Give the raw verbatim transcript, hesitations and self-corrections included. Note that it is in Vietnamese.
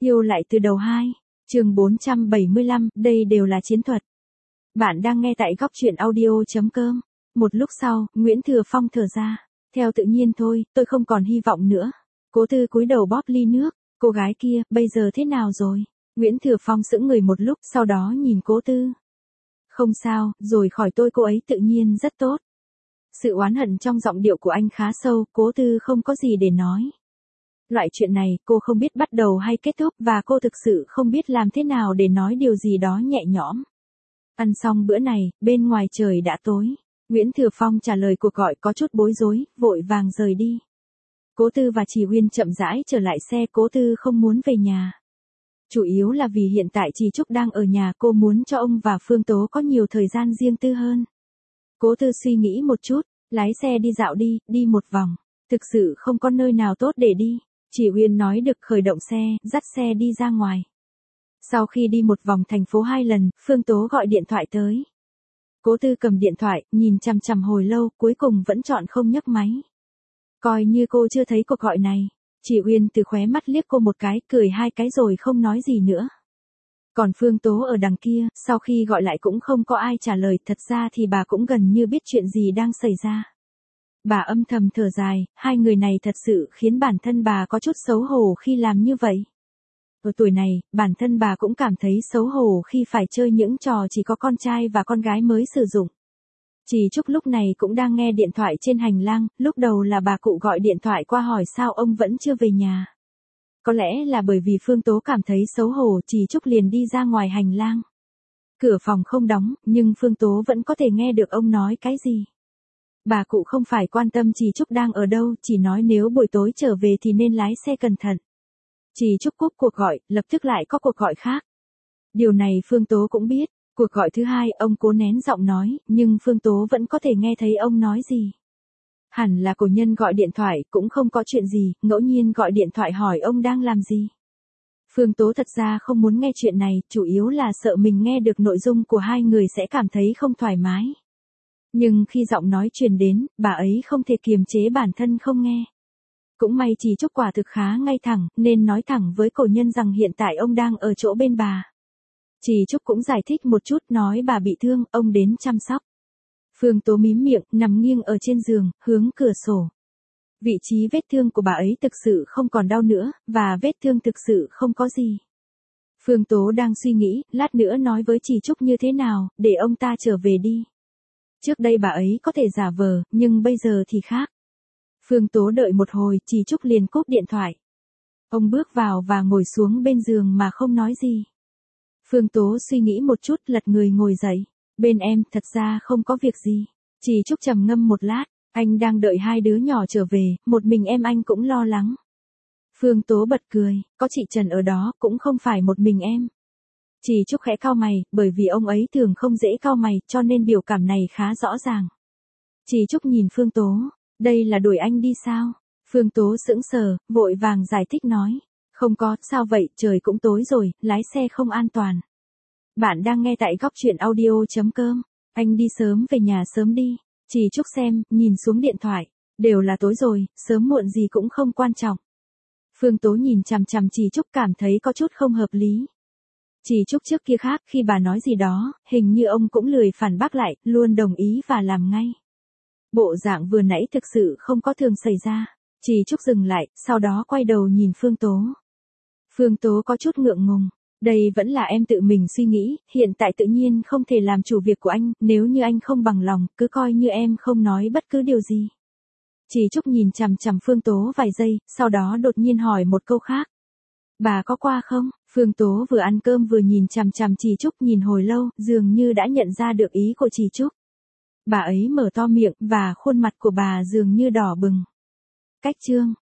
Yêu lại từ đầu hai, chương bốn trăm bảy mươi lăm, đây đều là chiến thuật. Bạn đang nghe tại góc truyện audio.com. Một lúc sau, Nguyễn Thừa Phong thở ra. Theo tự nhiên thôi, tôi không còn hy vọng nữa. Cố Tư cúi đầu bóp ly nước. Cô gái kia, bây giờ thế nào rồi? Nguyễn Thừa Phong sững người một lúc, sau đó nhìn Cố Tư. Không sao, rồi khỏi tôi cô ấy tự nhiên rất tốt. Sự oán hận trong giọng điệu của anh khá sâu, Cố Tư không có gì để nói. Loại chuyện này cô không biết bắt đầu hay kết thúc và cô thực sự không biết làm thế nào để nói điều gì đó nhẹ nhõm. Ăn xong bữa này, bên ngoài trời đã tối. Nguyễn Thừa Phong trả lời cuộc gọi có chút bối rối, vội vàng rời đi. Cố Tư và Trì Uyên chậm rãi trở lại xe. Cố Tư không muốn về nhà. Chủ yếu là vì hiện tại Trì Trúc đang ở nhà, cô muốn cho ông và Phương Tố có nhiều thời gian riêng tư hơn. Cố Tư suy nghĩ một chút, lái xe đi dạo đi, đi một vòng. Thực sự không có nơi nào tốt để đi. Trì Uyên nói được khởi động xe, dắt xe đi ra ngoài. Sau khi đi một vòng thành phố hai lần, Phương Tố gọi điện thoại tới. Cố Tư cầm điện thoại, nhìn chằm chằm hồi lâu, cuối cùng vẫn chọn không nhấc máy. Coi như cô chưa thấy cuộc gọi này. Trì Uyên từ khóe mắt liếc cô một cái, cười hai cái rồi không nói gì nữa. Còn Phương Tố ở đằng kia, sau khi gọi lại cũng không có ai trả lời, thật ra thì bà cũng gần như biết chuyện gì đang xảy ra. Bà âm thầm thở dài, hai người này thật sự khiến bản thân bà có chút xấu hổ khi làm như vậy. Ở tuổi này, bản thân bà cũng cảm thấy xấu hổ khi phải chơi những trò chỉ có con trai và con gái mới sử dụng. Trì Trúc lúc này cũng đang nghe điện thoại trên hành lang, lúc đầu là bà cụ gọi điện thoại qua hỏi sao ông vẫn chưa về nhà. Có lẽ là bởi vì Phương Tố cảm thấy xấu hổ, Trì Trúc liền đi ra ngoài hành lang. Cửa phòng không đóng, nhưng Phương Tố vẫn có thể nghe được ông nói cái gì. Bà cụ không phải quan tâm Trì Trúc đang ở đâu, chỉ nói nếu buổi tối trở về thì nên lái xe cẩn thận. Trì Trúc cúp cuộc gọi, lập tức lại có cuộc gọi khác. Điều này Phương Tố cũng biết. Cuộc gọi thứ hai, ông cố nén giọng nói, nhưng Phương Tố vẫn có thể nghe thấy ông nói gì. Hẳn là cổ nhân gọi điện thoại, cũng không có chuyện gì, ngẫu nhiên gọi điện thoại hỏi ông đang làm gì. Phương Tố thật ra không muốn nghe chuyện này, chủ yếu là sợ mình nghe được nội dung của hai người sẽ cảm thấy không thoải mái. Nhưng khi giọng nói truyền đến, bà ấy không thể kiềm chế bản thân không nghe. Cũng may Trì Trúc quả thực khá ngay thẳng, nên nói thẳng với cổ nhân rằng hiện tại ông đang ở chỗ bên bà. Trì Trúc cũng giải thích một chút, nói bà bị thương, ông đến chăm sóc. Phương Tố mím miệng, nằm nghiêng ở trên giường, hướng cửa sổ. Vị trí vết thương của bà ấy thực sự không còn đau nữa, và vết thương thực sự không có gì. Phương Tố đang suy nghĩ, lát nữa nói với Trì Trúc như thế nào, để ông ta trở về đi. Trước đây bà ấy có thể giả vờ, nhưng bây giờ thì khác. Phương Tố đợi một hồi, Trì Trúc liền cúp điện thoại. Ông bước vào và ngồi xuống bên giường mà không nói gì. Phương Tố suy nghĩ một chút, lật người ngồi dậy. Bên em, thật ra không có việc gì. Trì Trúc trầm ngâm một lát, anh đang đợi hai đứa nhỏ trở về, một mình em anh cũng lo lắng. Phương Tố bật cười, có chị Trần ở đó, cũng không phải một mình em. Trì Trúc khẽ cau mày, bởi vì ông ấy thường không dễ cau mày, cho nên biểu cảm này khá rõ ràng. Trì Trúc nhìn Phương Tố, đây là đuổi anh đi sao? Phương Tố sững sờ, vội vàng giải thích nói. Không có, sao vậy, trời cũng tối rồi, lái xe không an toàn. Bạn đang nghe tại góc truyện audio.com. Anh đi sớm về nhà sớm đi. Trì Trúc xem, nhìn xuống điện thoại. Đều là tối rồi, sớm muộn gì cũng không quan trọng. Phương Tố nhìn chằm chằm Trì Trúc cảm thấy có chút không hợp lý. Trì Trúc trước kia khác, khi bà nói gì đó, hình như ông cũng lười phản bác lại, luôn đồng ý và làm ngay. Bộ dạng vừa nãy thực sự không có thường xảy ra. Trì Trúc dừng lại, sau đó quay đầu nhìn Phương Tố. Phương Tố có chút ngượng ngùng. Đây vẫn là em tự mình suy nghĩ, hiện tại tự nhiên không thể làm chủ việc của anh, nếu như anh không bằng lòng, cứ coi như em không nói bất cứ điều gì. Trì Trúc nhìn chằm chằm Phương Tố vài giây, sau đó đột nhiên hỏi một câu khác. Bà có qua không? Phương Tố vừa ăn cơm vừa nhìn chằm chằm Trì Trúc nhìn hồi lâu, dường như đã nhận ra được ý của Trì Trúc. Bà ấy mở to miệng, và khuôn mặt của bà dường như đỏ bừng. Cách chương